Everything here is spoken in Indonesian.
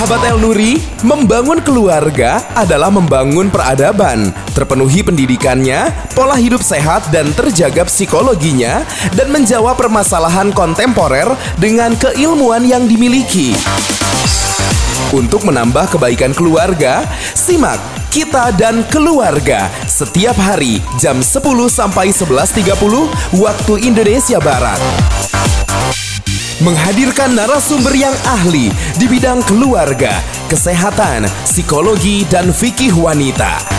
Sahabat El Nuri, membangun keluarga adalah membangun peradaban, terpenuhi pendidikannya, pola hidup sehat dan terjaga psikologinya, dan menjawab permasalahan kontemporer dengan keilmuan yang dimiliki. Untuk menambah kebaikan keluarga, simak Kita dan Keluarga setiap hari jam 10 sampai 11.30 waktu Indonesia Barat. Menghadirkan narasumber yang ahli di bidang keluarga, kesehatan, psikologi, dan fikih wanita.